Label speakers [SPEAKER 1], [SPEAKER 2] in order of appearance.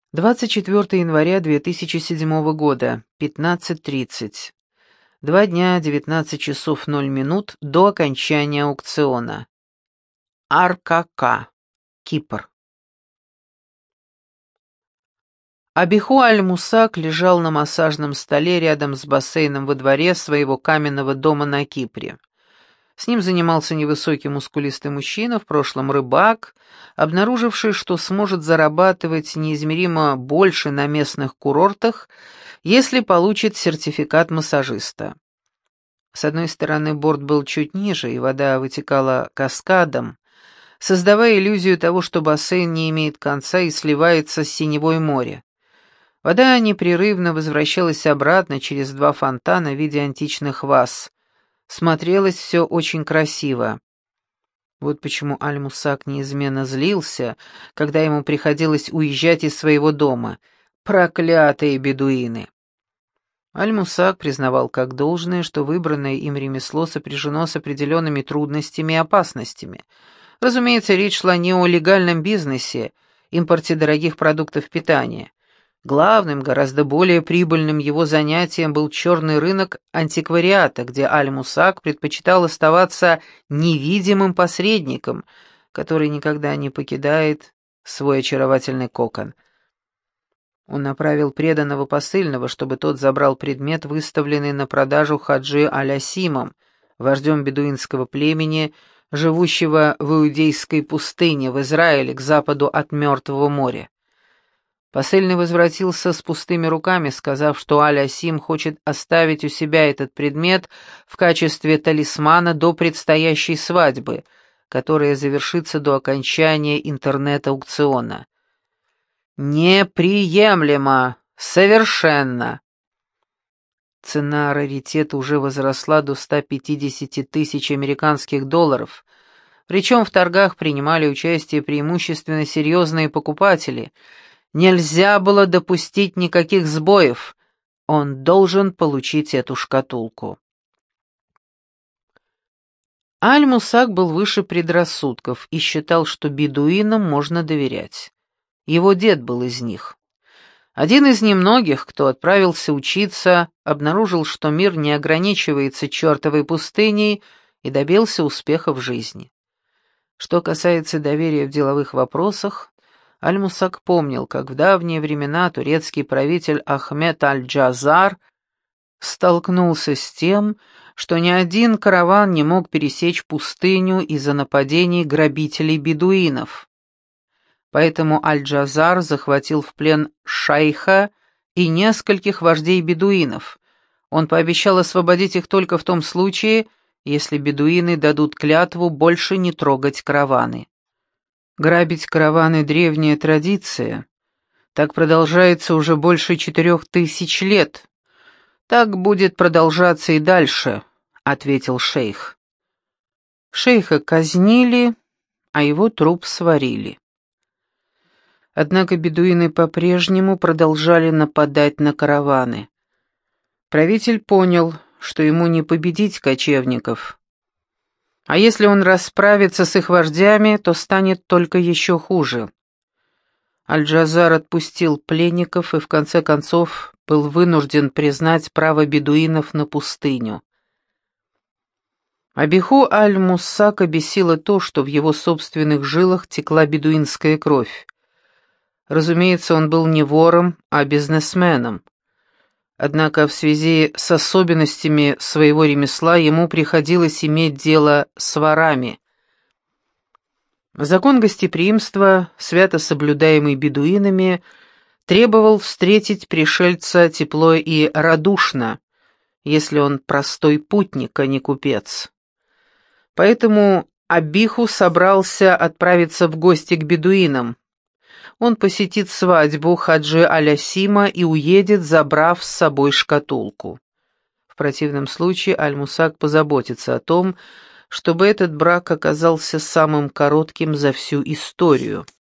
[SPEAKER 1] 24 января 2007 года, 15:30. 2 дня, 19 часов 0 минут до окончания аукциона. РКК, Кипр. Абиху Аль-Мусак лежал на массажном столе рядом с бассейном во дворе своего каменного дома на Кипре. С ним занимался невысокий мускулистый мужчина, в прошлом рыбак, обнаруживший, что сможет зарабатывать неизмеримо больше на местных курортах, если получит сертификат массажиста. С одной стороны, борт был чуть ниже, и вода вытекала каскадом, создавая иллюзию того, что бассейн не имеет конца и сливается с синевой море. Вода непрерывно возвращалась обратно через два фонтана в виде античных ваз. Смотрелось все очень красиво. Вот почему Аль-Мусак неизменно злился, когда ему приходилось уезжать из своего дома. Проклятые бедуины! Аль-Мусак признавал как должное, что выбранное им ремесло сопряжено с определенными трудностями и опасностями. Разумеется, речь шла не о легальном бизнесе, импорте дорогих продуктов питания. Главным, гораздо более прибыльным его занятием был черный рынок антиквариата, где Аль-Мусак предпочитал оставаться невидимым посредником, который никогда не покидает свой очаровательный кокон. Он направил преданного посыльного, чтобы тот забрал предмет, выставленный на продажу Хаджи Аль-Асимом, вождем бедуинского племени, живущего в Иудейской пустыне, в Израиле, к западу от Мертвого моря. Посыльный возвратился с пустыми руками, сказав, что Аль-Асим хочет оставить у себя этот предмет в качестве талисмана до предстоящей свадьбы, которая завершится до окончания интернет-аукциона. «Неприемлемо! Совершенно!» Цена раритета уже возросла до 150 тысяч американских долларов, причем в торгах принимали участие преимущественно серьезные покупатели. Нельзя было допустить никаких сбоев. Он должен получить эту шкатулку. Аль-Мусак был выше предрассудков и считал, что бедуинам можно доверять. Его дед был из них. Один из немногих, кто отправился учиться, обнаружил, что мир не ограничивается чертовой пустыней, и добился успеха в жизни. Что касается доверия в деловых вопросах, Аль-Мусак помнил, как в давние времена турецкий правитель Ахмед Аль-Джазар столкнулся с тем, что ни один караван не мог пересечь пустыню из-за нападений грабителей-бедуинов. Поэтому Аль-Джазар захватил в плен шейха и нескольких вождей бедуинов. Он пообещал освободить их только в том случае, если бедуины дадут клятву больше не трогать караваны. Грабить караваны — древняя традиция. Так продолжается уже больше 4000 лет. Так будет продолжаться и дальше, — ответил шейх. Шейха казнили, а его труп сварили. Однако бедуины по-прежнему продолжали нападать на караваны. Правитель понял, что ему не победить кочевников. А если он расправится с их вождями, то станет только еще хуже. Аль-Джазар отпустил пленников и в конце концов был вынужден признать право бедуинов на пустыню. Абиху Аль-Мусака бесило то, что в его собственных жилах текла бедуинская кровь. Разумеется, он был не вором, а бизнесменом. Однако в связи с особенностями своего ремесла ему приходилось иметь дело с ворами. Закон гостеприимства, свято соблюдаемый бедуинами, требовал встретить пришельца тепло и радушно, если он простой путник, а не купец. Поэтому Абиху собрался отправиться в гости к бедуинам. Он посетит свадьбу Хаджи Аль-Асима и уедет, забрав с собой шкатулку. В противном случае Аль-Мусак позаботится о том, чтобы этот брак оказался самым коротким за всю историю.